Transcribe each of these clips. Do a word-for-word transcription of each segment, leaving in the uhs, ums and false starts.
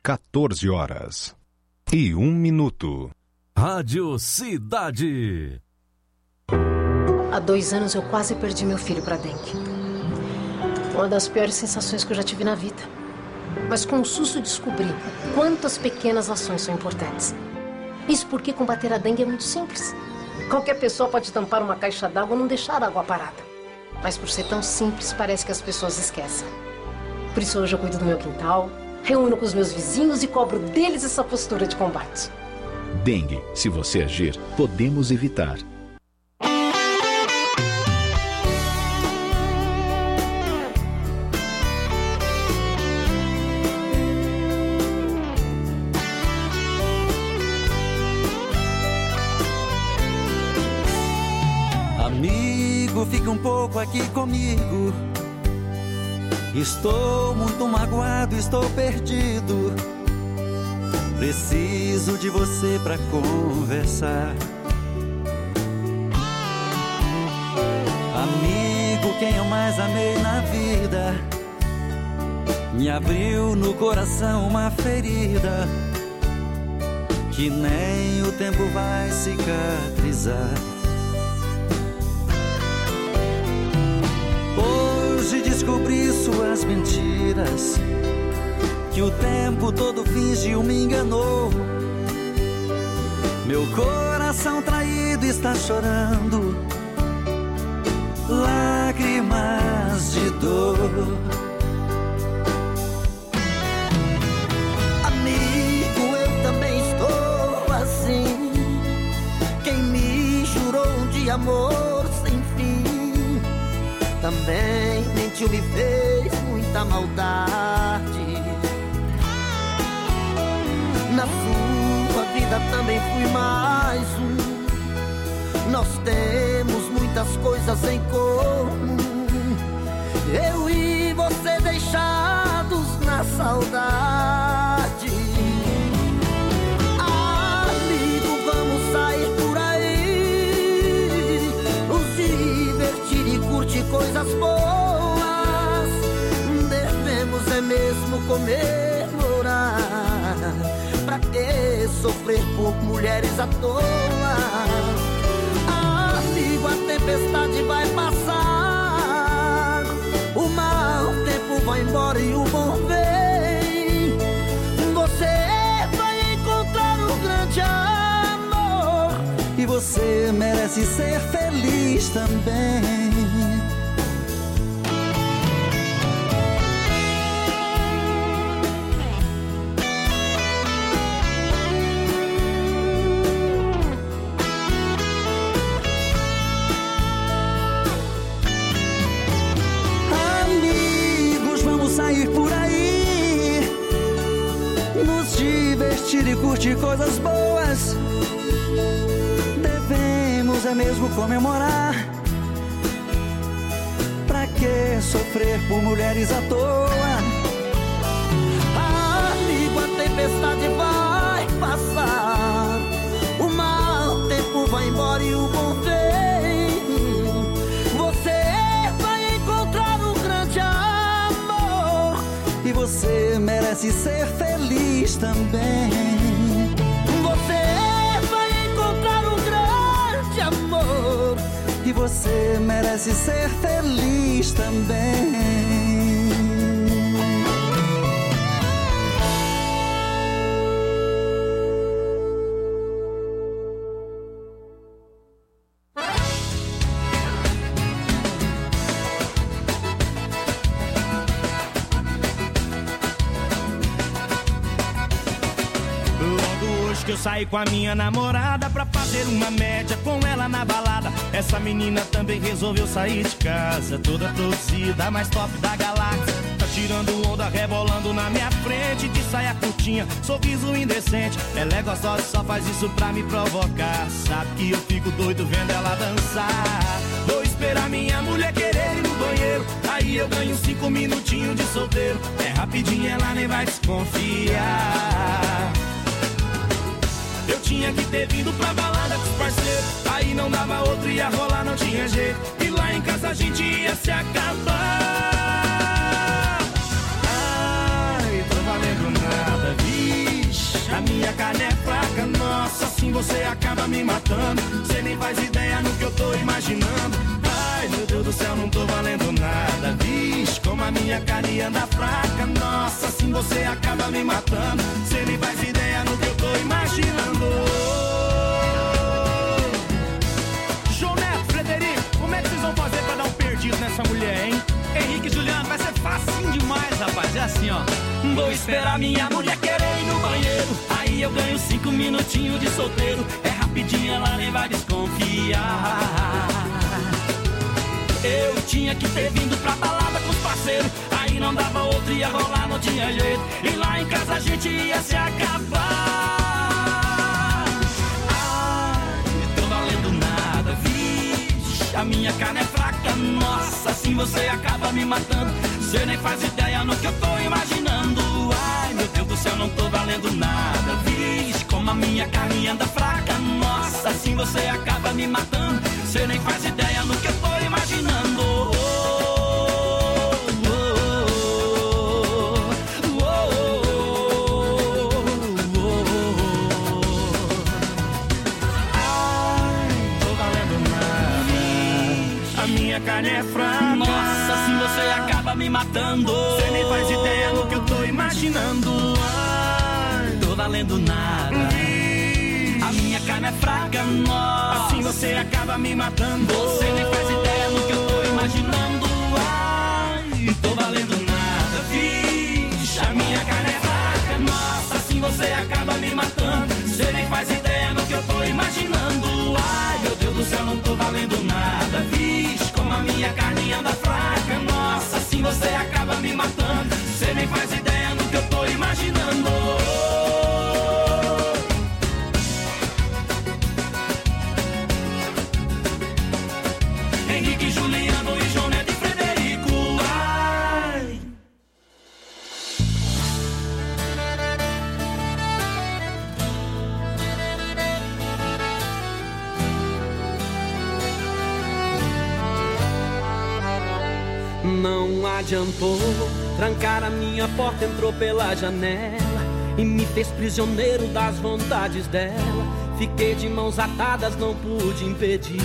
quatorze horas e um minuto. Rádio Cidade. Há dois anos eu quase perdi meu filho para dengue. Uma das piores sensações que eu já tive na vida. Mas com o susto descobri quantas pequenas ações são importantes. Isso porque combater a dengue é muito simples. Qualquer pessoa pode tampar uma caixa d'água ou não deixar a água parada. Mas por ser tão simples, parece que as pessoas esquecem. Por isso hoje eu cuido do meu quintal, reúno com os meus vizinhos e cobro deles essa postura de combate. Dengue, se você agir, podemos evitar. Amigo, fique um pouco aqui comigo. Estou muito magoado, estou perdido. Preciso de você pra conversar. Amigo, quem eu mais amei na vida, me abriu no coração uma ferida que nem o tempo vai cicatrizar. Hoje descobri suas mentiras, que o tempo todo fingiu, me enganou. Meu coração traído está chorando lágrimas de dor. Amigo, eu também estou assim. Quem me jurou um dia amor sem fim, também mentiu, me fez muita maldade. Na sua vida também fui mais um. Nós temos muitas coisas em comum. Eu e você deixados na saudade. Amigo, vamos sair por aí, nos divertir e curtir coisas boas. Devemos é mesmo comemorar. Pra que sofrer por mulheres à toa? Amigo, a tempestade vai passar, o mau tempo vai embora e o bom vem. Você vai encontrar um grande amor e você merece ser feliz também. E curtir coisas boas. Devemos é mesmo comemorar. Pra que sofrer por mulheres à toa? Amigo, a tempestade vai passar, o mau tempo vai embora e o bom vem. Você vai encontrar um grande amor e você merece ser feliz também. E você merece ser feliz também. Eu saí com a minha namorada pra fazer uma média com ela na balada. Essa menina também resolveu sair de casa, toda produzida, mais top da galáxia. Tá tirando onda, rebolando na minha frente, de saia curtinha, sorriso indecente. Ela é gostosa, só faz isso pra me provocar. Sabe que eu fico doido vendo ela dançar. Vou esperar minha mulher querer ir no banheiro, aí eu ganho cinco minutinhos de solteiro. É rapidinho, ela nem vai desconfiar. Eu tinha que ter vindo pra balada com os parceiros, aí não dava outro, ia rolar, não tinha jeito. E lá em casa a gente ia se acabar. Ai, tô valendo nada, vi. A minha carne é fraca, nossa, assim você acaba me matando. Cê nem faz ideia no que eu tô imaginando. Ai, meu Deus do céu, não tô valendo nada. Vixe, como a minha carne anda fraca, nossa, assim você acaba me matando. Cê nem faz ideia no que eu tô imaginando. João Neto, Frederico, como é que vocês vão fazer pra dar um perdido nessa mulher, hein? Henrique e Juliano, vai ser facinho demais, rapaz. É assim, ó. Vou esperar minha mulher querer ir no banheiro. Aí eu ganho cinco minutinhos de solteiro. É rapidinho, ela nem vai desconfiar. Eu tinha que ter vindo pra balada com os parceiros. Aí não dava outro, ia rolar, não tinha jeito. E lá em casa a gente ia se acabar. Ai, tô valendo nada, vixe. A minha carne é fraca, nossa, assim você acaba me matando. Cê nem faz ideia no que eu tô imaginando. Ai, meu Deus do céu, não tô valendo nada. Vixe, como a minha carne anda fraca, nossa, assim você acaba me matando. Cê nem faz ideia no que eu tô imaginando. Oh, oh, oh, oh, oh, oh. Ai, tô valendo nada. A minha carne é fraca, nossa, assim você acaba me matando. Cê nem faz ideia no que eu tô imaginando. Ai, tô valendo nada. A minha carne é fraca, nossa, assim você acaba me matando. Você nem faz ideia no que eu tô imaginando. Ai, tô valendo nada, vixe. A minha carne é fraca, nossa, assim você acaba me matando. Você nem faz ideia no que eu tô imaginando. Ai, meu Deus do céu, não tô valendo nada, vixe. Como a minha carne anda fraca, nossa, assim você acaba me matando. Você nem faz ideia no que eu tô imaginando. Henrique, Juliano e João Neto e Frederico. Ai. Não adiantou, trancar a minha porta, entrou pela janela e me fez prisioneiro das vontades dela. Fiquei de mãos atadas, não pude impedir.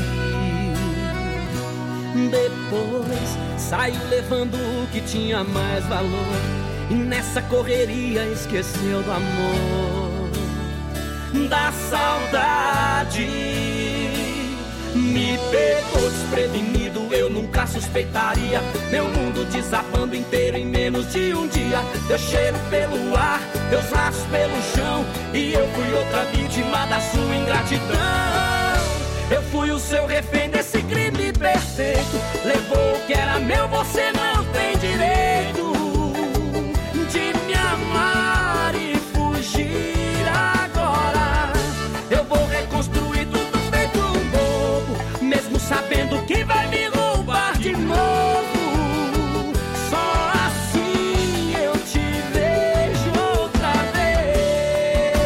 Depois saiu levando o que tinha mais valor e nessa correria esqueceu do amor, da saudade. Me pegou desprevenido, eu nunca suspeitaria. Meu mundo desabando inteiro em menos de um dia. Deu cheiro pelo ar, teus rastros pelo chão, e eu fui outra vítima da sua ingratidão. Eu fui o seu refém desse crime perfeito. Levou o que era meu, você não tem direito de me amar e fugir agora. Eu vou reconstruir tudo feito um bobo, mesmo sabendo que vai me roubar de novo. Só assim eu te vejo outra vez.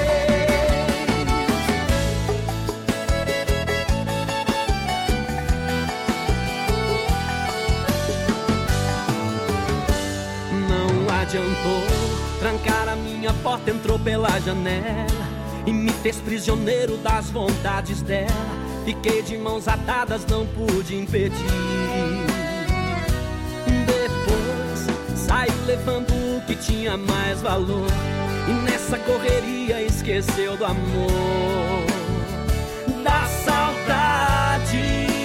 Não adiantou, trancar a minha porta, entrou pela janela e me fez prisioneiro das vontades dela. Fiquei de mãos atadas, não pude impedir. Depois saiu levando o que tinha mais valor e nessa correria esqueceu do amor, da saudade.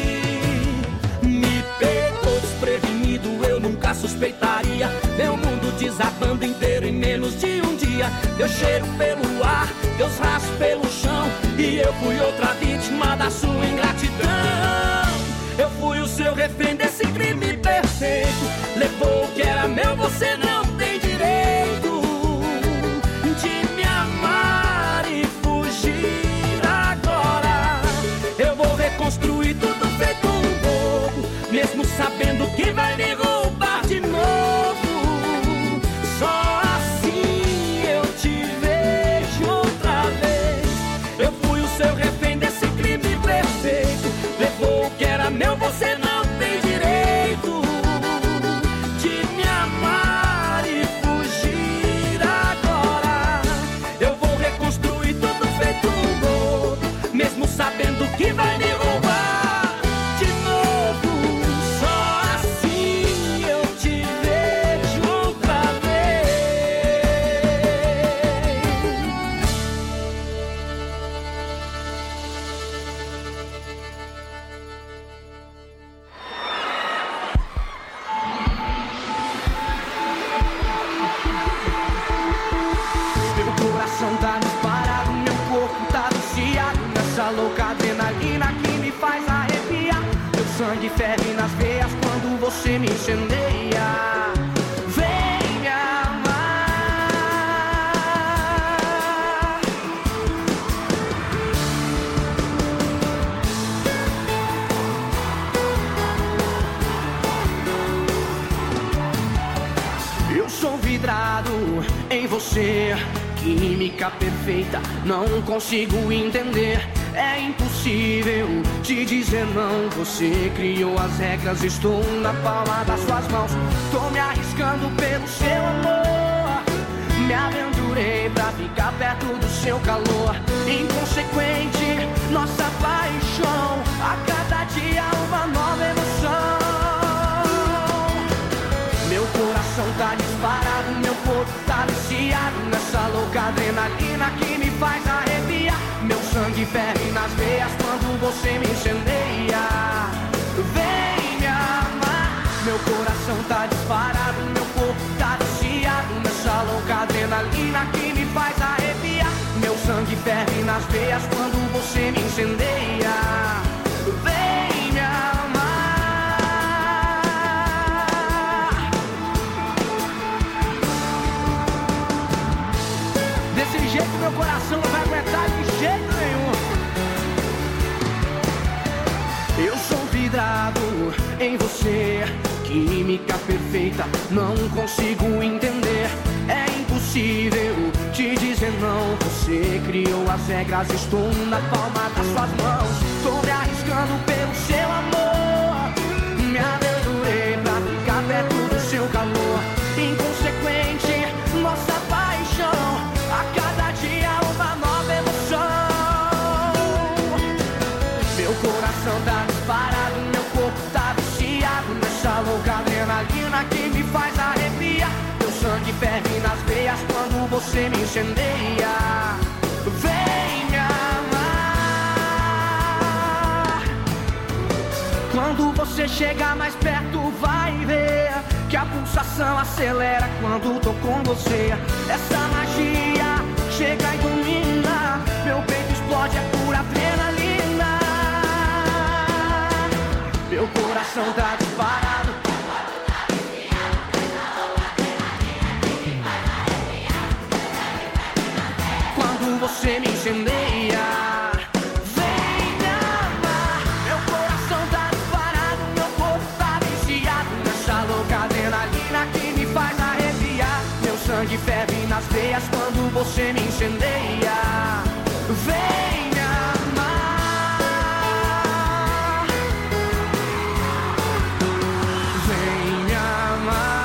Me pegou desprevenido, eu nunca suspeitaria. Meu mundo desabando inteiro em menos de um dia. Deu cheiro pelo ar, teus rastros pelo chão, e eu fui outra vítima da sua ingratidão. Eu fui o seu refém desse crime perfeito. Levou o que era meu, você não tem direito de me amar e fugir agora. Eu vou reconstruir tudo feito um bobo, mesmo sabendo que vai me roubar de novo. Só assim eu te vejo outra vez. Eu fui o seu refém desse crime perfeito. Levou o que era meu, você não tem direito de me amar e você. Química perfeita, não consigo entender. É impossível te dizer não. Você criou as regras, estou na palma das suas mãos. Tô me arriscando pelo seu amor. Me aventurei pra ficar perto do seu calor. Inconsequente, nossa paixão. A cada dia uma nova emoção. Meu coração tá disparado, meu corpo tá viciado nessa louca adrenalina que me faz arrepiar. Meu sangue ferve nas veias quando você me incendeia. Vem me amar. Meu coração tá disparado, meu corpo tá viciado nessa louca adrenalina que me faz arrepiar. Meu sangue ferve nas veias quando você me incendeia. Vem me amar. Desse jeito meu coração não vai aguentar de jeito nenhum. Eu sou vidrado em você. Química perfeita, não consigo entender. É impossível te dizer não. Você criou as regras, estou na palma das suas mãos. Tô me arriscando pelo seu amor. Me aventurei pra ficar perto do seu calor. Inconsequente, nossa paixão. A cada dia uma nova emoção. Meu coração tá disparado, meu corpo tá viciado nessa louca adrenalina que me faz arrepiar. Meu sangue ferve nas veias quando você me incendeia. Vem me amar. Quando você chegar mais perto vai ver que a pulsação acelera quando tô com você. Essa magia chega e domina. Meu peito explode, é pura adrenalina. Meu coração tá disparado. Quando você me incendeia. Vem me amar. Meu coração tá disparado, meu corpo tá viciado nessa louca adrenalina que me faz arrepiar. Meu sangue ferve nas veias quando você me incendeia. Vem me amar. Vem me amar.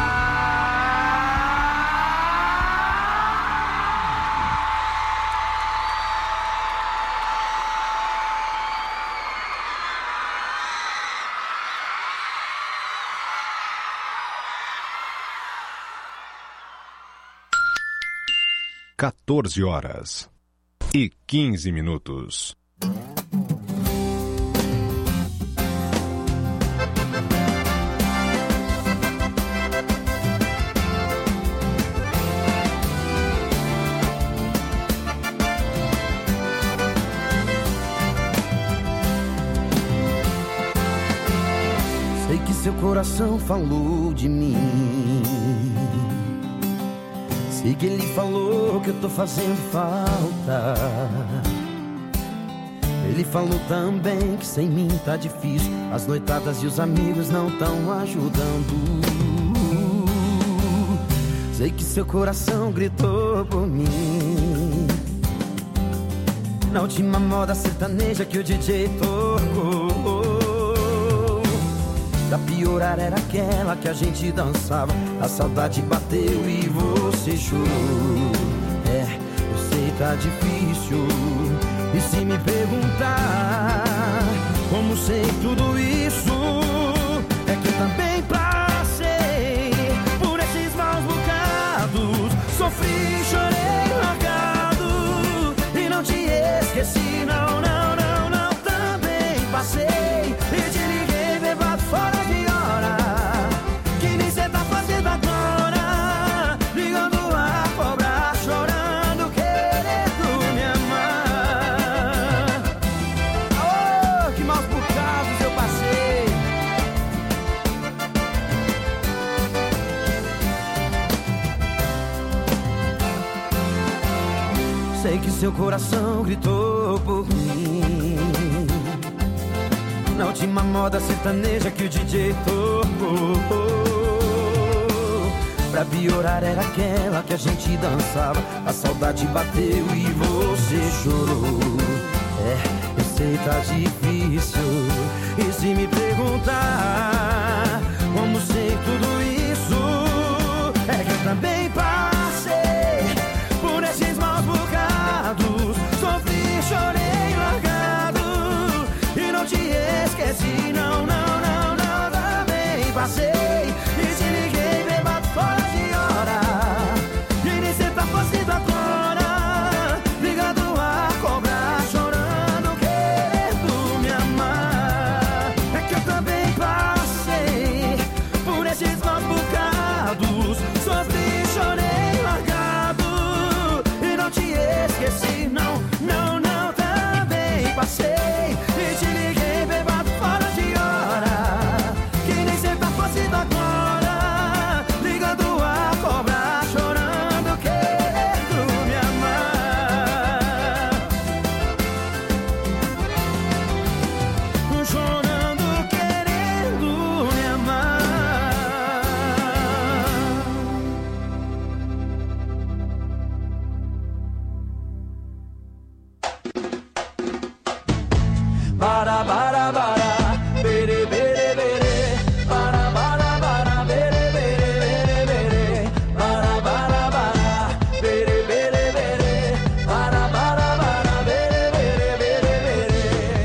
quatorze horas e quinze minutos. Sei que seu coração falou de mim. Sei que ele falou que eu tô fazendo falta. Ele falou também que sem mim tá difícil. As noitadas e os amigos não tão ajudando. Sei que seu coração gritou por mim na última moda sertaneja que o D J tocou. Pra piorar era aquela que a gente dançava. A saudade bateu e você chorou. É, eu sei tá difícil. E se me perguntar como sei tudo isso, é que eu também passei por esses maus bocados. Sofri, chorei, largado e não te esqueci, não, não, não, não. Também passei e te liguei bebado fora de hora. Que nem cê tá fazendo agora, ligando a cobrar, chorando, querendo me amar. Oh, que maus bocados eu passei. Sei que seu coração gritou por mim na última moda sertaneja que o D J tocou. Pra piorar era aquela que a gente dançava. A saudade bateu e você chorou. É, eu sei, tá difícil. E se me perguntar como sei tudo isso, é que eu também passei por esses maus bocados. Sofri, chorei, largado e não te esqueci. Não, não, não, não, também passei. E te liguei, bêbado, fora de hora. E nem cê tá fazendo agora, ligado a cobrar, chorando, querendo me amar. É que eu também passei por esses maus bocados. Sofri, chorei, largado e não te esqueci. Não, não, não, também passei. E te liguei, bêbado, fora de hora. Que nem cê tá fazendo agora, ligando a cobrar, chorando, querendo me amar. Chorando, querendo me amar. Bara, bara, bara, bere, bere, bere. Bara, bara, bara, bere, bere, bere, bere. Bara, bara, bara, bere, bere, bere. Bara, bara, bara, bere, bere, bere, bere.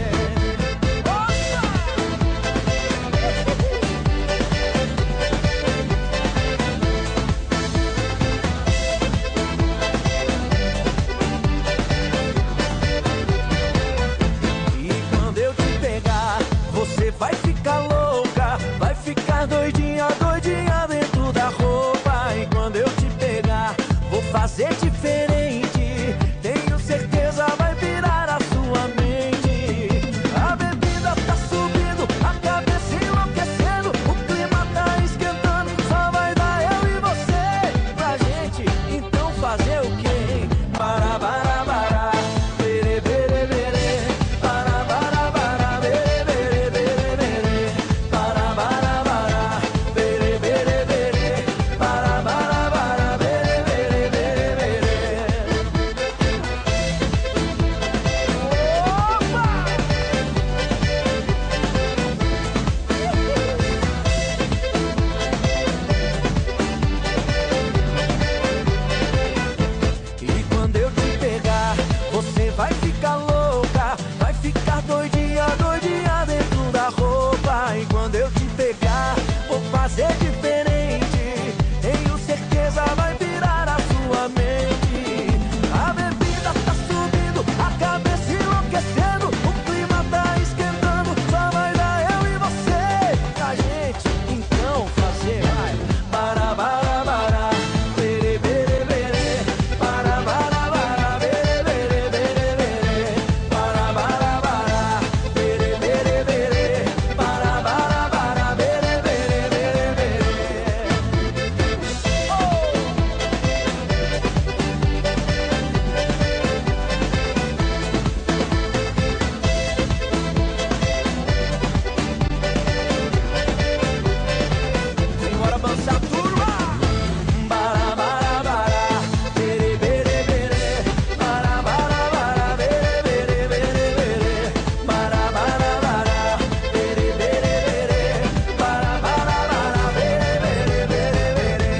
E quando eu te pegar, você vai ficar louca, vai ficar doidinha, doidinha dentro da roupa. E quando eu te pegar, vou fazer diferente. Tenho certeza vai virar a sua mente. A bebida tá subindo, a cabeça enlouquecendo, o clima tá esquentando, só vai dar eu e você pra gente. Então fazer o quê? Para, para, para, bere, bere, bere. Para, para, para, bere, bere, bere, bere. Para, para, para, bere, bere, bere. Para, para, para, bere, bere, bere, bere. Opa! E quando eu te pegar, você vai ficar louca, vai ficar doidinha, doidinha dentro da roupa. E quando eu te pegar, vou fazer diferente. Tenho certeza vai virar a sua mente. A bebida tá subindo, a cabeça enlouquecendo, o clima tá esquentando, só vai dar eu e você pra gente. Então fazer vai. Para, para, para, bere, bere, bere. Para, para, para, bere, bere, bere, bere. Para, para, para, bere, bere, bere. Para, para, para, bere, bere, bere, bere. Simbora dançar, turma! Bara, bara, bara, bere, bere, bere. Bara, bara, bara, bere, bere, bere, bere. Bara, bara, bara, bere, bere, bere. Bara, bara, bara, bere, bere, bere, bere.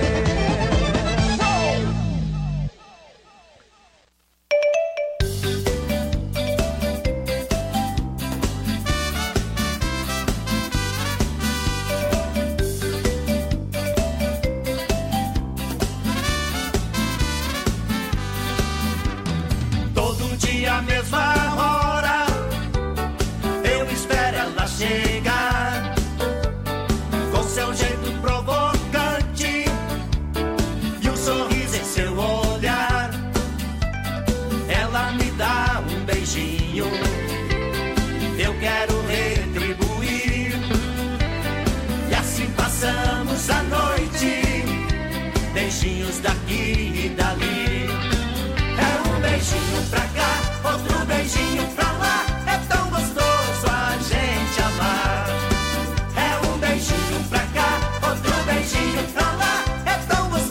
Todo dia a mesma hora, eu espero ela chegar, com seu jeito provocante e um sorriso em seu olhar. Ela me dá um beijinho, eu quero retribuir, e assim passamos a noite, beijinhos daqui e dali. É um beijinho pra cá, outro beijinho pra lá. É tão gostoso a gente amar. É um beijinho pra cá, outro beijinho pra lá. É tão gostoso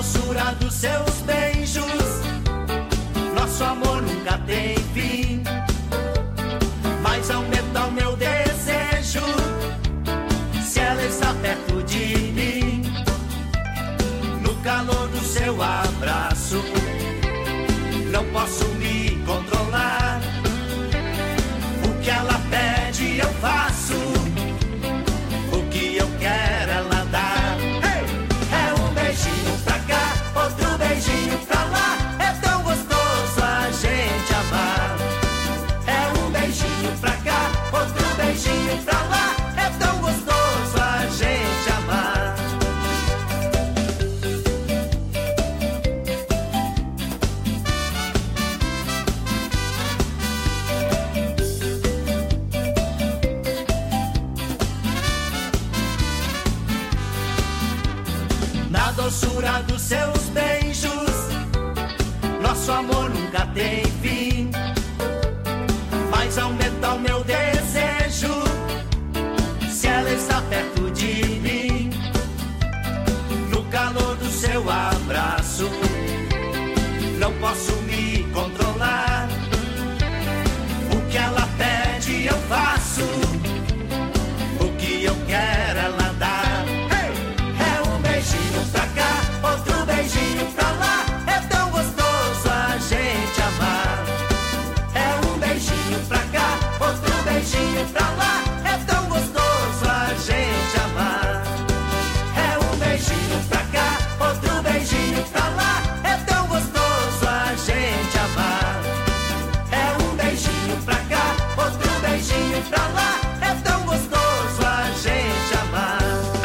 doçura dos seus beijos, nosso amor nunca tem fim. Mas aumenta o meu desejo se ela está perto de mim. No calor do seu abraço, não posso me controlar. O que ela pede eu faço, o que eu quero ela dá. Hey! É um beijinho pra cá, outro beijinho pra lá. É tão gostoso a gente amar. É um beijinho pra cá, outro beijinho pra lá. É tão gostoso a gente amar. Na doçura dos seus beijos, nosso amor nunca tem fim. Mas aumenta o meu desejo se ela está perto de mim. No calor do seu abraço, não posso me controlar. O que ela pede eu faço, o que eu quero ela dá. É um beijinho pra cá, outro beijinho pra lá. É tão gostoso a gente amar. É um beijinho pra cá, outro beijinho pra lá. É tão gostoso a gente amar. É um beijinho pra cá, outro beijinho pra lá. É tão gostoso a gente amar. É um beijinho pra cá, outro beijinho pra lá. É tão gostoso a gente amar.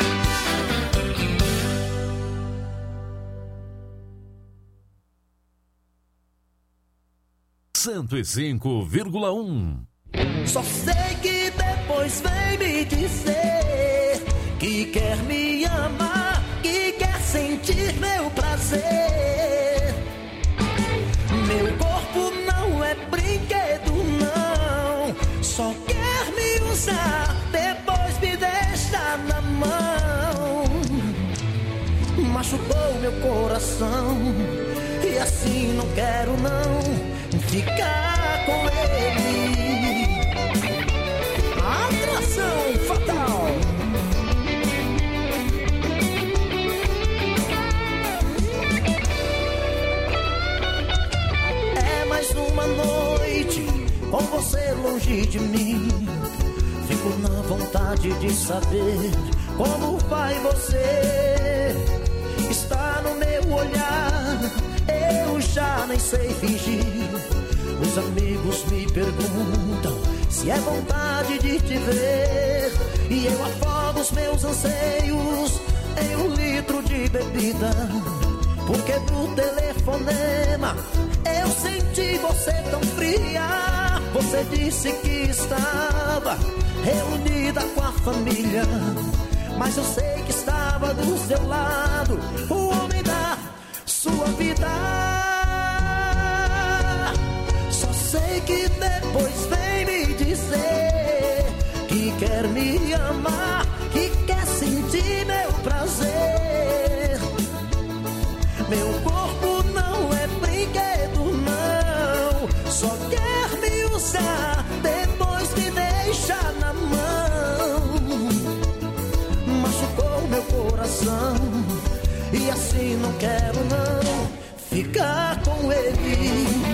cento e cinco vírgula um. Só sei que depois vem me dizer que quer me amar, que quer sentir meu prazer. Meu corpo não é brinquedo, não. Só quer me usar, depois me deixa na mão. Machucou meu coração e assim não quero não ficar com ele. Atração fatal. É mais uma noite com você longe de mim. Fico na vontade de saber como vai você. Está no meu olhar, eu já nem sei fingir. Os amigos me perguntam se é vontade de te ver. E eu afogo os meus anseios em um litro de bebida. Porque no telefonema eu senti você tão fria. Você disse que estava reunida com a família, mas eu sei que estava do seu lado o homem da sua vida. Só sei que depois vem me dizer que quer me amar, que quer sentir meu prazer. Meu corpo não é brinquedo, não. Só quer me usar, depois me deixa na mão. Machucou meu coração e assim não quero não ficar com ele.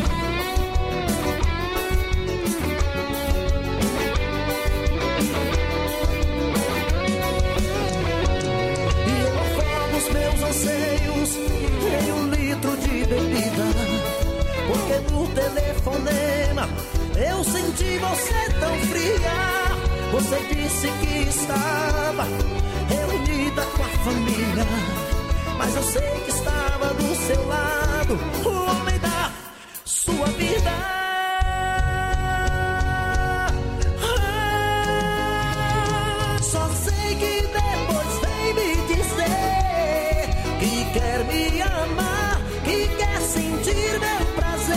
Meus anseios em um litro de bebida. Porque no telefonema eu senti você tão fria. Você disse que estava reunida com a família, mas eu sei que estava do seu lado o homem da sua vida. Quer me amar, que quer sentir meu prazer.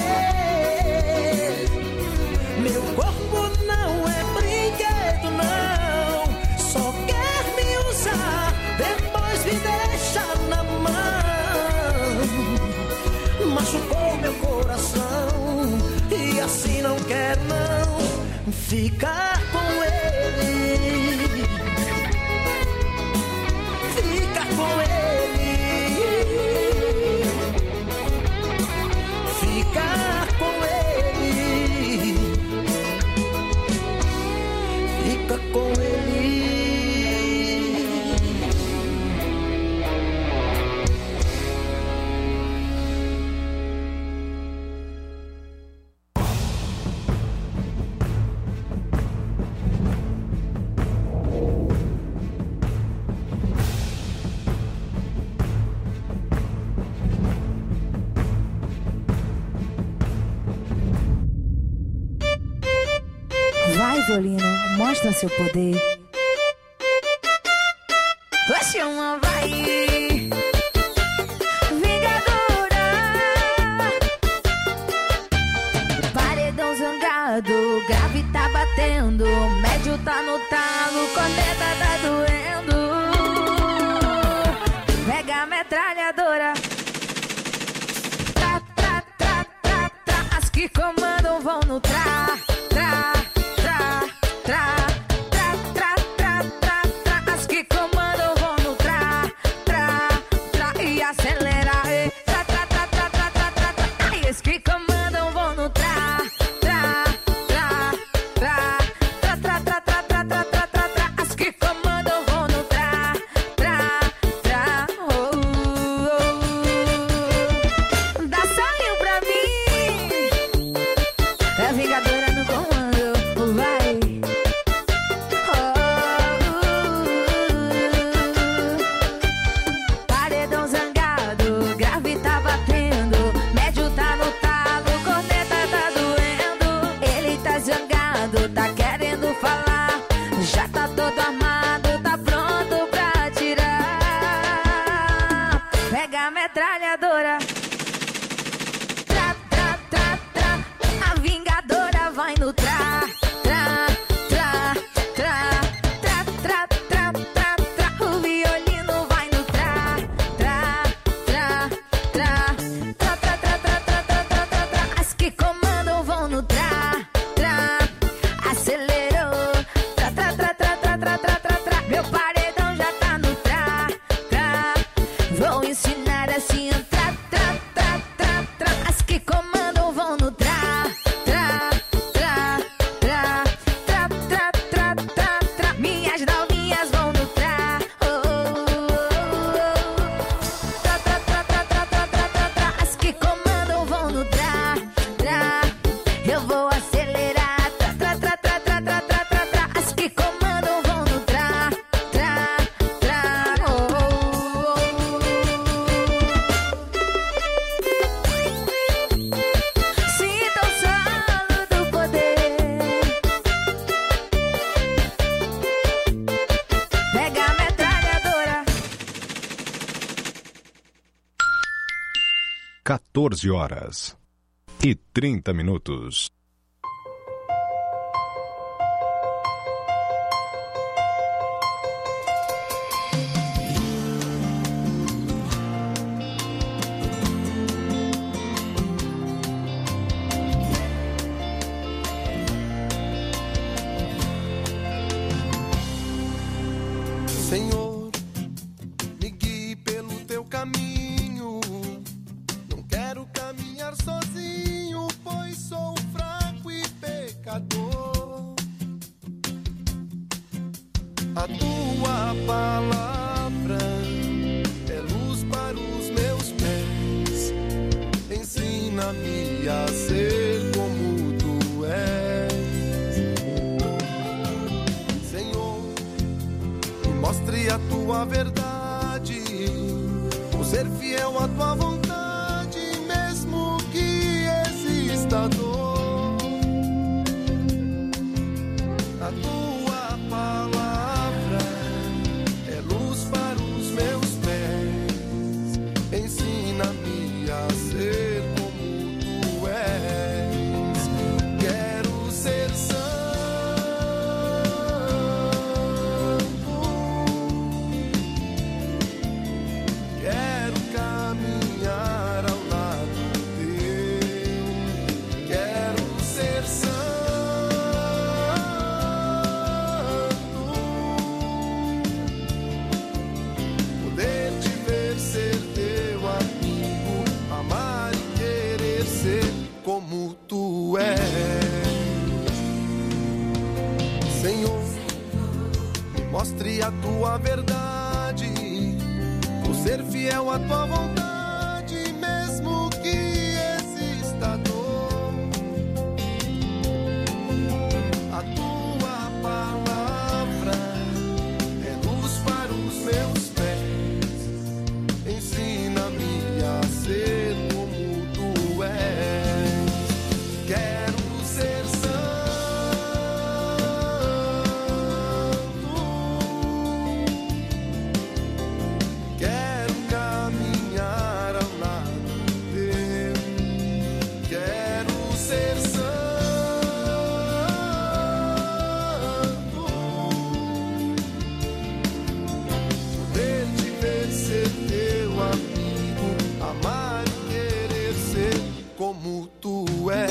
Meu corpo não é brinquedo, não. Só quer me usar, depois me deixa na mão. ficar com ele, ficar com ele, ficar com ele, fica com ele. Vai, violino, mostra seu poder. Oxe, uma vai, vingadora. Paredão zangado, grave tá batendo, médio tá no talo, corneta tá doendo. Pega a metralhadora. Tra, tra, tra, tra, tra. As que comandam vão no tra, tra. Tra, tra, tra, tra, tra, tra. As que comandam vão no tra, tra, tra. E acelera, e tra, tra, tra, tra, tra, tra, tra, tra. Ai, as que comandam vão no tra, tra, tra, tra, tra, tra, tra, tra, tra, tra, tra, tra, tra. As que comandam vão no tra, tra, tra. Oh, oh, oh. Dá salinho pra mim. É vingadora no comando, vai. Tá querendo falar, já tá todo armado, tá pronto pra atirar. Pega a metralhadora. Tra, tra, tra, tra. A vingadora vai no tra, tra, tra, tra, tra, tra, tra, tra, tra. O violino vai no tra, tra, tra, tra, tra, tra, tra, tra, tra, tra, tra, tra, tra. As que comandam vão no tra, tra. Acelerou, tra, tra, tra, tra, tra, tra, tra, tra, tra. Meu paredão já tá no tra, tra. Vou ensinar assim, tra, tra, tra, tra, tra. As que comandam vão no tra, tra, tra, tra, tra, tra, tra, tra, tra. Minhas novinhas vão no tra, oh, oh, oh, oh. Tra, tra, tra, tra, tra, tra, tra, tra, tra. As que comandam vão no tra, tra. Eu vou acelerar. As que comandam vão no tra, tra, tra, oh, oh, oh. Sinta o solo do poder. Pega a metralhadora. quatorze horas e trinta minutos. Senhor, me guie pelo teu caminho. Não quero caminhar sozinho, pois sou fraco e pecador. A tua palavra é luz para os meus pés. Ensina-me a ser como tu és. Senhor, mostre a tua verdade, por ser fiel à tua vontade, mesmo que exista dor. A tua palavra é luz para os meus pés. Ensina-me a ser como tu és. Quero ser santo. Quero caminhar e a tua verdade, por ser fiel à tua vontade, mesmo que exista dor. A tua palavra é luz para os meus pés, ensina-me a ser como tu és. Quero ser como tu és.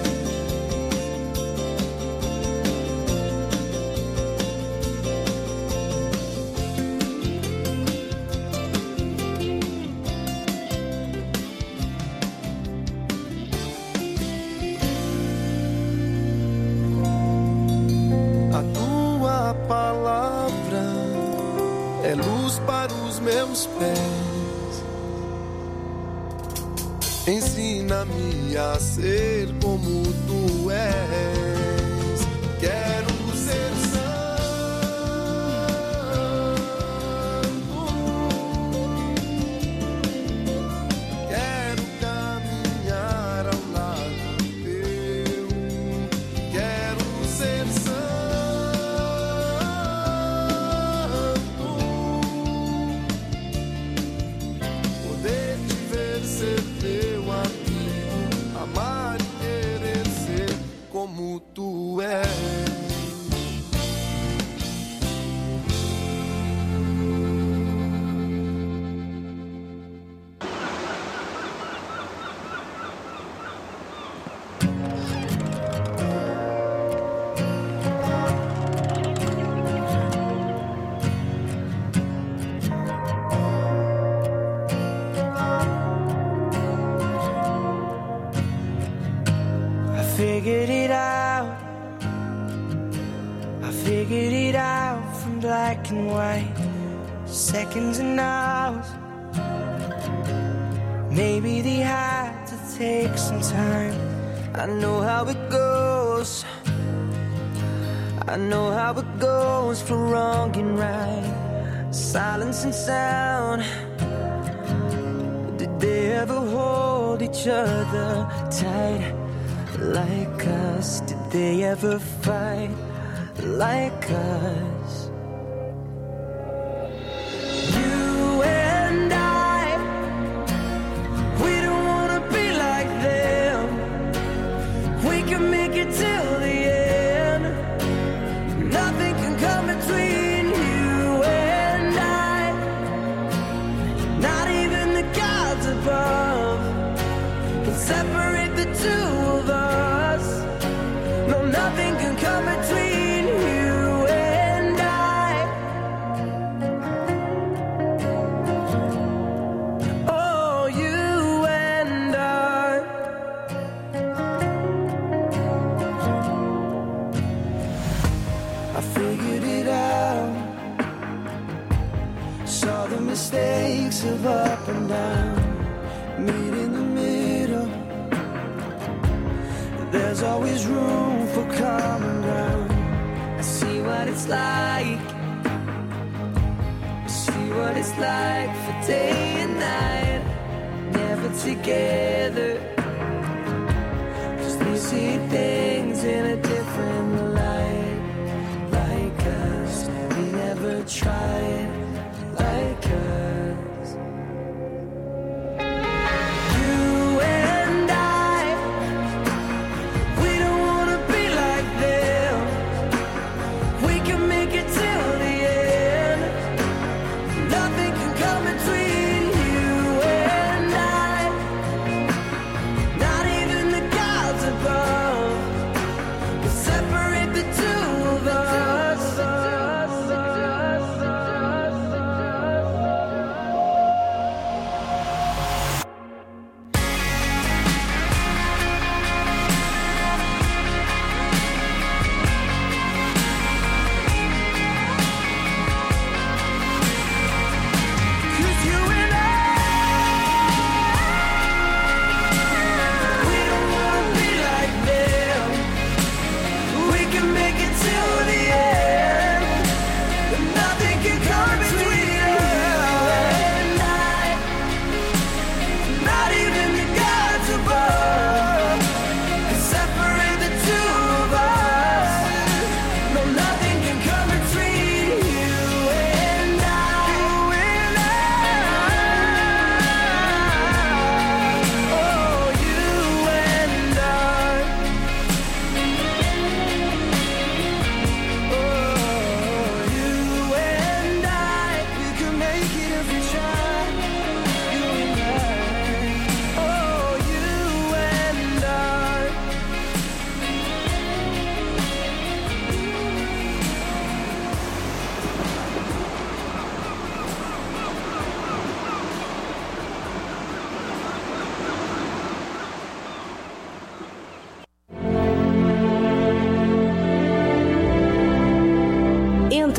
A tua palavra é luz para os meus pés, ensina-me a ser como tu és. Quero ser santo, quero caminhar ao lado teu. Quero ser santo, poder te ver, ser teu amigo, amar e querer ser como tu és. Figured it out, I figured it out from black and white, seconds and hours. Maybe they had to take some time. I know how it goes, I know how it goes for wrong and right, silence and sound. Did they ever hold each other tight like us? Did they ever fight like us? You and I, we don't wanna be like them. We can make it till the end. Nothing can come between you and I, not even the gods above can separate the two of us. No, nothing can come between you and I. Oh, you and I. I figured it out, saw the mistakes of up and down, meet in the middle. There's always room for common ground. I see what it's like, I see what it's like for day and night, never together, 'cause they see things in a different light. Like us, we never tried like us. You and I, we don't wanna be like them. We can make it till the end. Nothing can come between you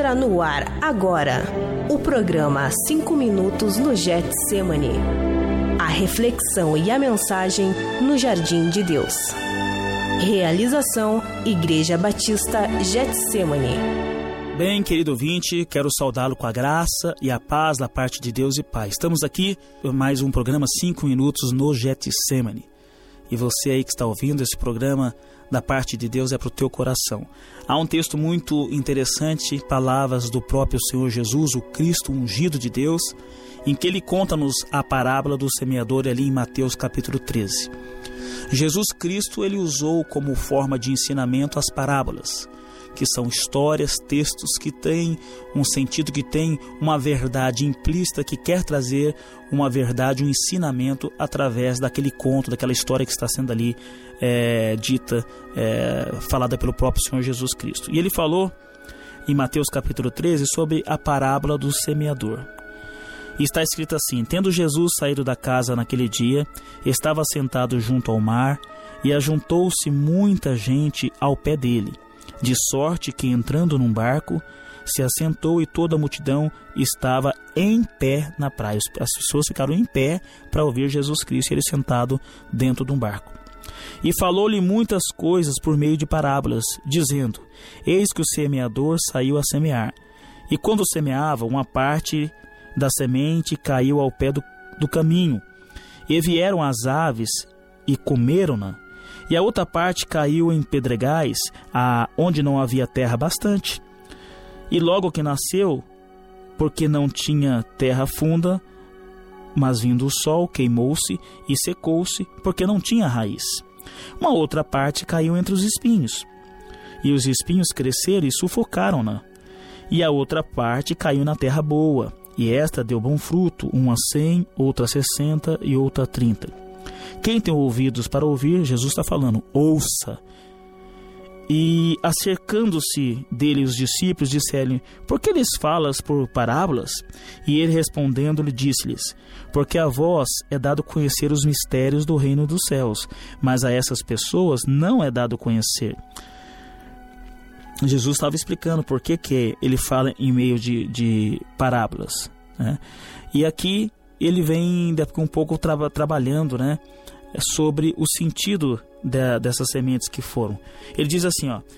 Entra no ar agora o programa cinco minutos no Getsemane. A reflexão e a mensagem no Jardim de Deus. Realização Igreja Batista Getsemane. Bem, querido ouvinte, quero saudá-lo com a graça e a paz da parte de Deus e Pai. Estamos aqui em mais um programa cinco minutos no Getsemane. E você aí que está ouvindo esse programa da parte de Deus é para o teu coração. Há um texto muito interessante, palavras do próprio Senhor Jesus, o Cristo ungido de Deus, em que ele conta-nos a parábola do semeador ali em Mateus capítulo treze. Jesus Cristo, ele usou como forma de ensinamento as parábolas, que são histórias, textos que têm um sentido, que têm uma verdade implícita, que quer trazer uma verdade, um ensinamento através daquele conto, daquela história que está sendo ali é, dita, é, falada pelo próprio Senhor Jesus Cristo. E ele falou em Mateus capítulo treze sobre a parábola do semeador. E está escrito assim: tendo Jesus saído da casa naquele dia, estava sentado junto ao mar, e ajuntou-se muita gente ao pé dele, de sorte que, entrando num barco, se assentou e toda a multidão estava em pé na praia. As pessoas ficaram em pé para ouvir Jesus Cristo, ele sentado dentro de um barco. E falou-lhe muitas coisas por meio de parábolas, dizendo: eis que o semeador saiu a semear. E quando semeava, uma parte da semente caiu ao pé do, do caminho, e vieram as aves e comeram-na. E a outra parte caiu em pedregais, a, onde não havia terra bastante. E logo que nasceu, porque não tinha terra funda, mas vindo o sol, queimou-se e secou-se, porque não tinha raiz. Uma outra parte caiu entre os espinhos, e os espinhos cresceram e sufocaram-na. E a outra parte caiu na terra boa, e esta deu bom fruto, uma a cem, outra a sessenta e outra a trinta. Quem tem ouvidos para ouvir, Jesus está falando, ouça. E acercando-se dele os discípulos, disseram-lhe: por que lhes falas por parábolas? E ele respondendo-lhe disse-lhes: porque a vós é dado conhecer os mistérios do reino dos céus, mas a essas pessoas não é dado conhecer. Jesus estava explicando por que, que ele fala em meio de, de parábolas, né? E aqui ele vem um pouco tra- trabalhando, né, sobre o sentido de, dessas sementes que foram. Ele diz assim, ó: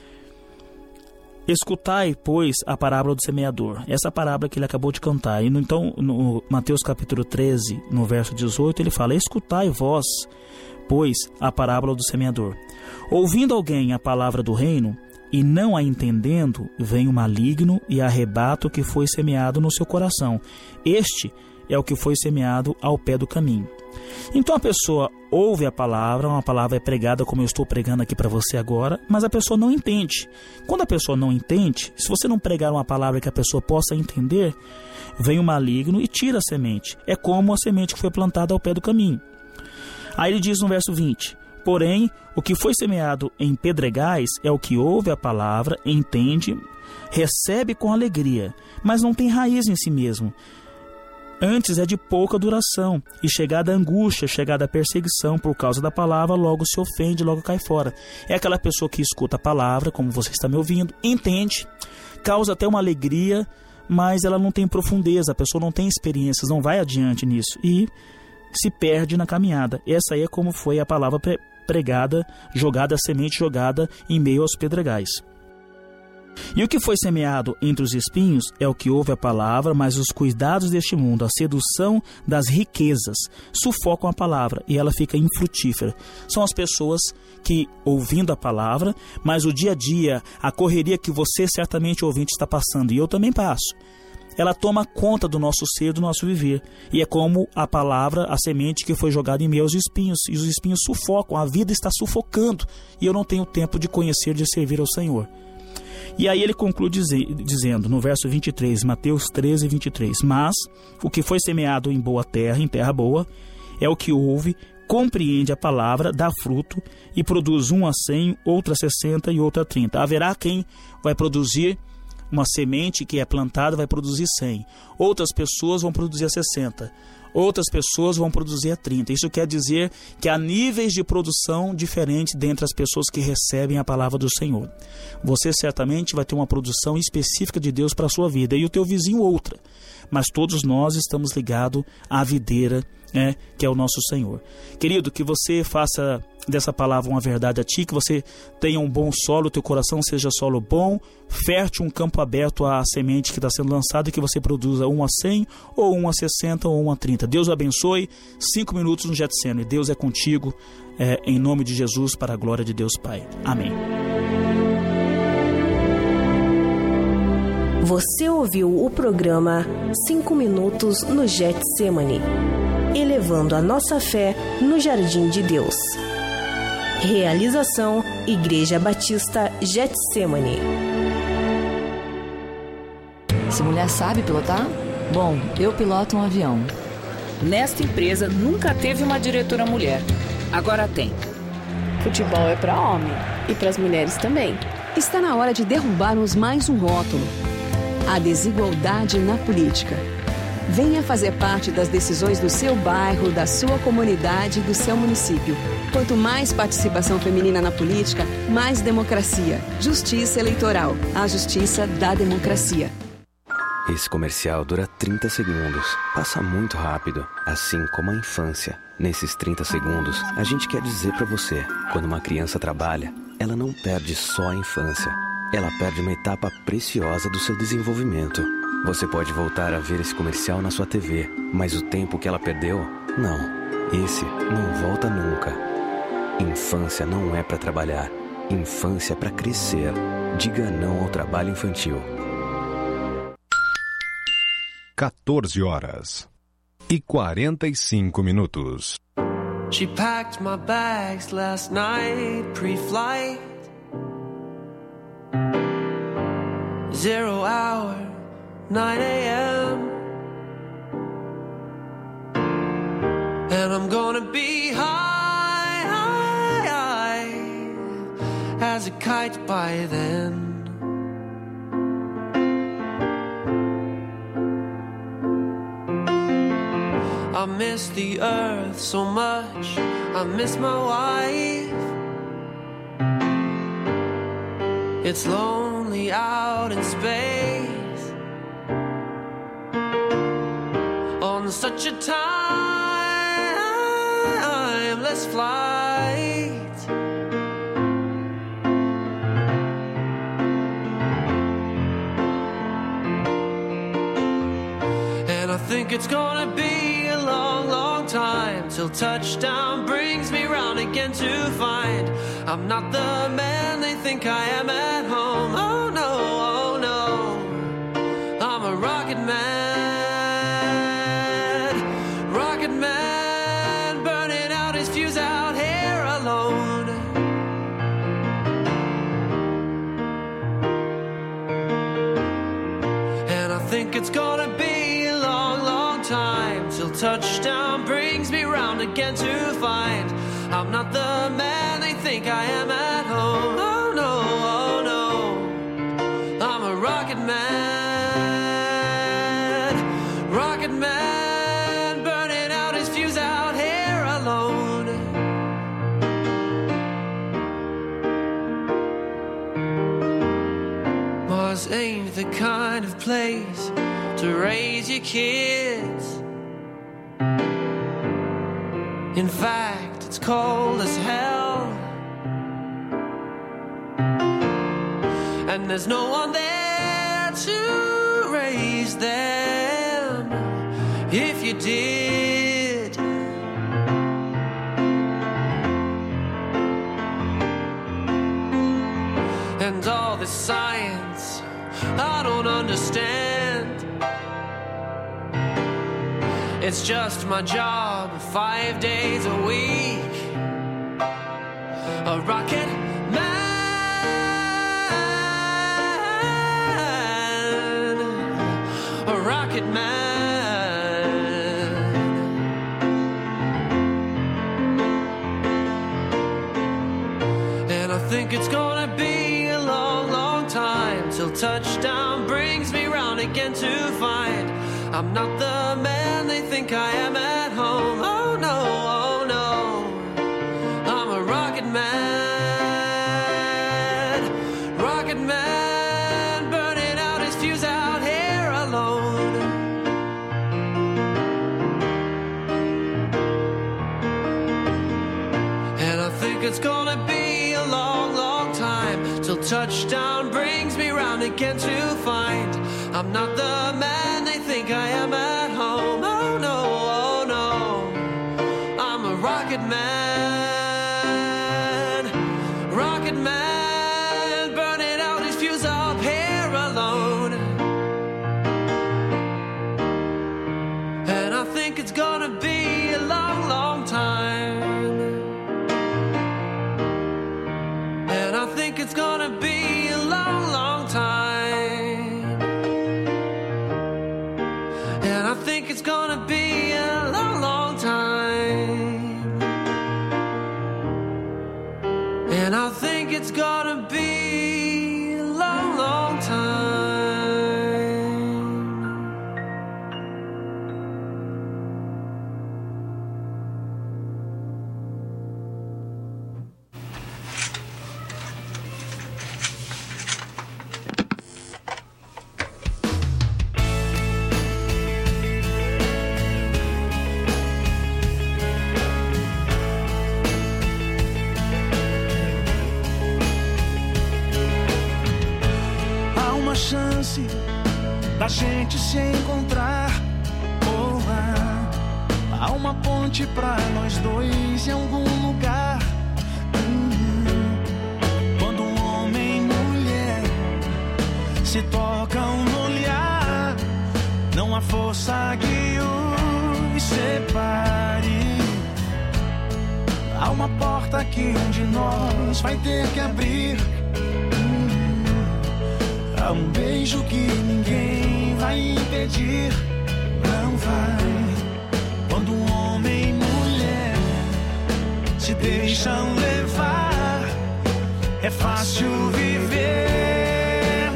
escutai, pois, a parábola do semeador. Essa parábola que ele acabou de cantar. E no, então, no Mateus capítulo treze, no verso dezoito, ele fala: escutai vós, pois, a parábola do semeador. Ouvindo alguém a palavra do reino, e não a entendendo, vem o maligno e arrebata o que foi semeado no seu coração. Este é o que foi semeado ao pé do caminho. Então a pessoa ouve a palavra, uma palavra é pregada como eu estou pregando aqui para você agora, mas a pessoa não entende. Quando a pessoa não entende, se você não pregar uma palavra que a pessoa possa entender, vem o maligno e tira a semente. É como a semente que foi plantada ao pé do caminho. Aí ele diz no verso vinte: porém, o que foi semeado em pedregais é o que ouve a palavra, entende, recebe com alegria, mas não tem raiz em si mesmo. Antes é de pouca duração, e chegada a angústia, chegada a perseguição por causa da palavra, logo se ofende, logo cai fora. É aquela pessoa que escuta a palavra, como você está me ouvindo, entende, causa até uma alegria, mas ela não tem profundeza, a pessoa não tem experiências, não vai adiante nisso, e se perde na caminhada. Essa aí é como foi a palavra pregada, jogada, a semente jogada em meio aos pedregais. E o que foi semeado entre os espinhos é o que ouve a palavra, mas os cuidados deste mundo, a sedução das riquezas, sufocam a palavra e ela fica infrutífera. São as pessoas que, ouvindo a palavra, mas o dia a dia, a correria que você certamente ouvinte está passando, e eu também passo, ela toma conta do nosso ser, do nosso viver. E é como a palavra, a semente que foi jogada em meio aos espinhos. E os espinhos sufocam, a vida está sufocando. E eu não tenho tempo de conhecer, de servir ao Senhor. E aí ele conclui dizer, dizendo, no verso vinte e três, Mateus treze, vinte e três: mas o que foi semeado em boa terra, em terra boa, é o que ouve, compreende a palavra, dá fruto e produz um a cem, outro a sessenta e outro a trinta. Haverá quem vai produzir uma semente que é plantada, vai produzir cem. Outras pessoas vão produzir a sessenta. outras pessoas vão produzir a trinta. Isso quer dizer que há níveis de produção diferentes dentre as pessoas que recebem a palavra do Senhor. Você certamente vai ter uma produção específica de Deus para a sua vida e o teu vizinho outra. Mas todos nós estamos ligados à videira, né, que é o nosso Senhor. Querido, que você faça dessa palavra uma verdade a ti, que você tenha um bom solo, teu coração seja solo bom, fértil, um campo aberto à semente que está sendo lançada, e que você produza um a cem, ou um a sessenta, ou um a trinta. Deus o abençoe. Cinco minutos no Getsemane. Deus é contigo, é, em nome de Jesus, para a glória de Deus Pai. Amém. Você ouviu o programa Cinco Minutos no Getsemane, elevando a nossa fé no Jardim de Deus. Realização Igreja Batista Getsemane. Essa mulher sabe pilotar? Bom, eu piloto um avião. Nesta empresa nunca teve uma diretora mulher. Agora tem. Futebol é para homem e para as mulheres também. Está na hora de derrubarmos mais um rótulo: a desigualdade na política. Venha fazer parte das decisões do seu bairro, da sua comunidade, do seu município. Quanto mais participação feminina na política, mais democracia. Justiça eleitoral. A justiça da democracia. Esse comercial dura trinta segundos. Passa muito rápido, assim como a infância. Nesses trinta segundos, a gente quer dizer pra você: quando uma criança trabalha, ela não perde só a infância. Ela perde uma etapa preciosa do seu desenvolvimento. Você pode voltar a ver esse comercial na sua T V, mas o tempo que ela perdeu, não. Esse não volta nunca. Infância não é para trabalhar. Infância é para crescer. Diga não ao trabalho infantil. quatorze horas e quarenta e cinco minutos. She packed my bags last night, pre-flight. Zero hour, nine a.m. And I'm gonna be high, high, high as a kite by then. I miss the earth so much, I miss my wife. It's lonely out in space on such a timeless flight. And I think it's gonna be a long, long time till touchdown brings me round again to find I'm not the man they think I am at home. Oh no, oh no, I'm a rocket man, rocket man, burning out his fuse out here alone. And I think it's gonna be a long, long time till touchdown brings me round again to find I'm not the man they think I am at home. Oh no, oh no, I'm a rocket man, rocket man, burning out his fuse out here alone. Mars ain't the kind of place to raise your kids. In fact, it's cold as hell, and there's no one there to raise them if you did. And all this science I don't understand. It's just my job, five days a week. A rocket man, a rocket man. And I think it's gonna be a long, long time till touchdown brings me round again to find I'm not the man they think think I am at home. Oh no, oh no, I'm a rocket man, rocket man, burning out his fuse out here alone. And I think it's gonna be a long, long time till touchdown brings me round again to find I'm not the man they think I am at home. Oh no, oh no, I'm a rocket man, rocket man, burning out his fuse up here alone. And I think it's gonna be a long, long time. And I think it's gonna be a long, long time. And I think it's gonna be a long, long time. And I think it's gonna be a long, long time. Chance da gente se encontrar. Oh, ah, há uma ponte pra nós dois em algum lugar. Hum, quando um homem e mulher se tocam no olhar, não há força que os separe. Há uma porta que um de nós vai ter que abrir. Há um beijo que ninguém vai impedir. Não vai. Quando um homem e mulher se deixam levar, é fácil viver.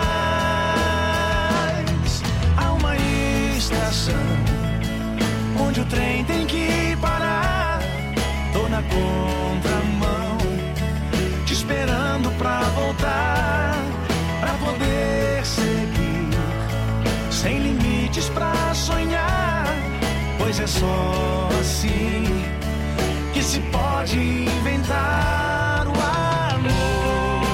Mas há uma estação onde o trem tem que parar. Tô na contramão, te esperando pra voltar, pra poder seguir, sem limites pra sonhar. Pois é só assim que se pode inventar o amor.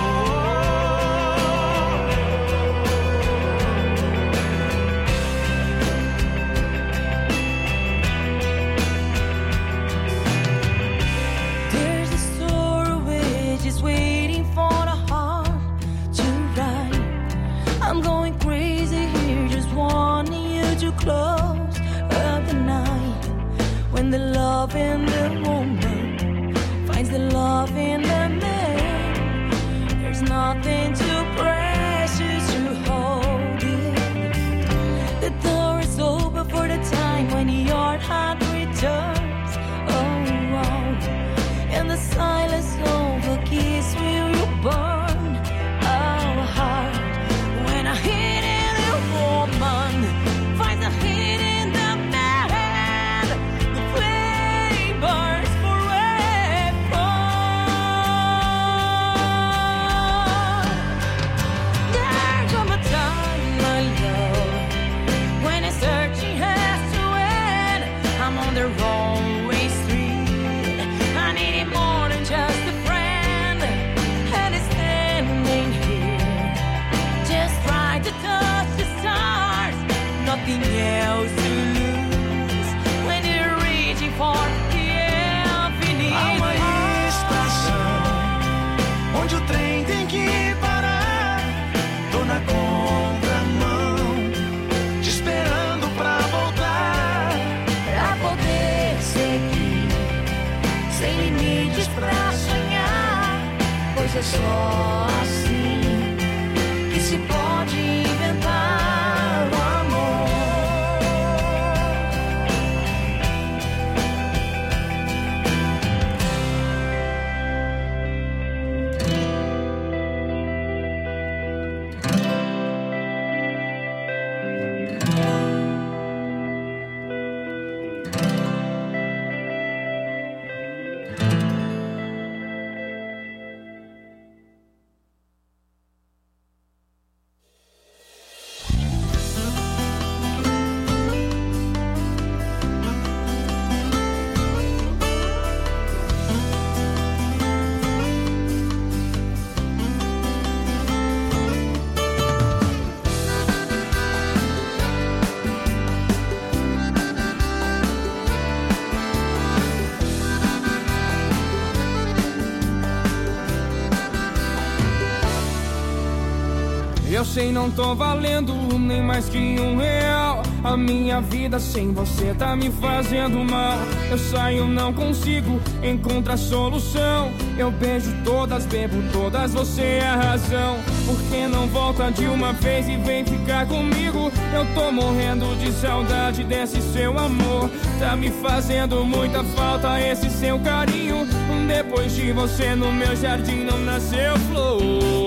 There's a story which is waiting for the heart to write. I'm going crazy here, just wanting you to close up the night. When the love in the woman finds the love in the man, there's nothing too precious to hold it. The door is open for the time when your heart returns. Oh, wow. And the silence of a kiss will you burn. Oh, heart. When a hidden woman finds a hidden the man, the flame burns forever. There comes a time, my love, when a searching has to end. I'm on the wrong way street. I need it more than just a friend, and it's standing here, just try to touch the stars, nothing else to lose when you're reaching for the infinite. Há uma estação onde o trem tem que parar. Tô na contramão, te esperando pra voltar, Pra poder seguir, sem limites pra sonhar. Pois é só assim que se pode inventar o amor. sei, não tô valendo nem mais que um real. A minha vida sem você tá me fazendo mal. Eu saio, não consigo encontrar solução. Eu beijo todas, bebo todas, você é a razão. Por que não volta de uma vez e vem ficar comigo? Eu tô morrendo de saudade desse seu amor. Tá me fazendo muita falta esse seu carinho. Depois de você no meu jardim não nasceu flor.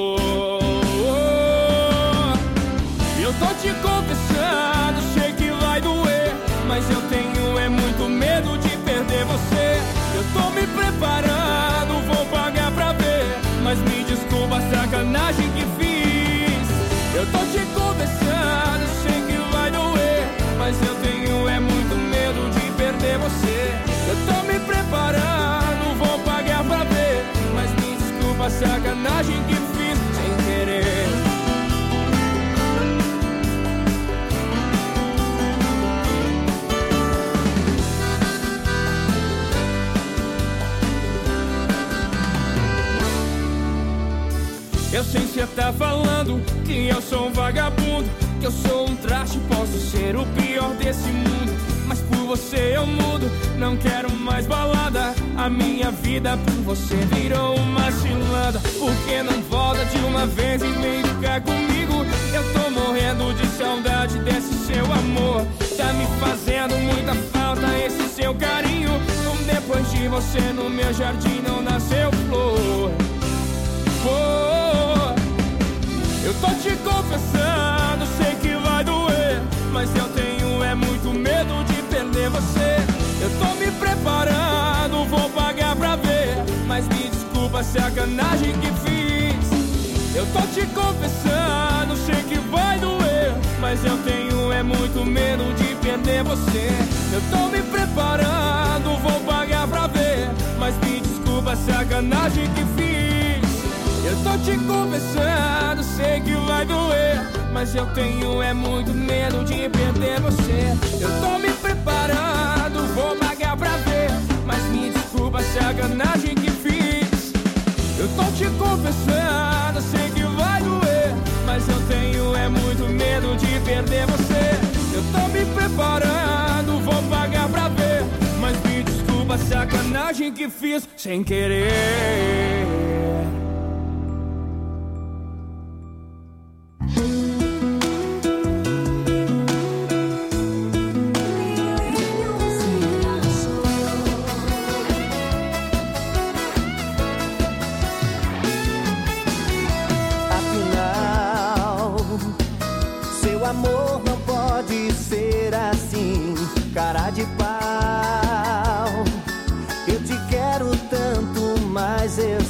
Eu tô te confessando, sei que vai doer, mas eu tenho é muito medo de perder você. Eu tô me preparando, vou pagar pra ver, mas me desculpa a sacanagem que fiz. Eu tô te confessando, sei que vai doer, mas eu tenho é muito medo de perder você. Eu tô me preparando, vou pagar pra ver, mas me desculpa a sacanagem que fiz sem querer. Eu sei que cê tá falando que eu sou um vagabundo, que eu sou um traste, posso ser o pior desse mundo. Mas por você eu mudo, não quero mais balada. A minha vida por você virou uma cilada. Por que não volta de uma vez e vem ficar comigo? Eu tô morrendo de saudade desse seu amor. Tá me fazendo muita falta esse seu carinho. Depois de você no meu jardim não nasceu flor. Oh, eu tô te confessando, sei que vai doer, mas eu tenho é muito medo de perder você. Eu tô me preparando, vou pagar pra ver, mas me desculpa a sacanagem que fiz. Eu tô te confessando, sei que vai doer, mas eu tenho é muito medo de perder você. Eu tô me preparando, vou pagar pra ver, mas me desculpa a sacanagem que fiz. Eu tô te confessando, sei que vai doer, mas eu tenho é muito medo de perder você. Eu tô me preparando, vou pagar pra ver, mas me desculpa a sacanagem que fiz. Eu tô te confessando, sei que vai doer, mas eu tenho é muito medo de perder você. Eu tô me preparando, vou pagar pra ver, mas me desculpa a sacanagem que fiz sem querer. Amor não pode ser assim, cara de pau. Eu te quero tanto, mas eu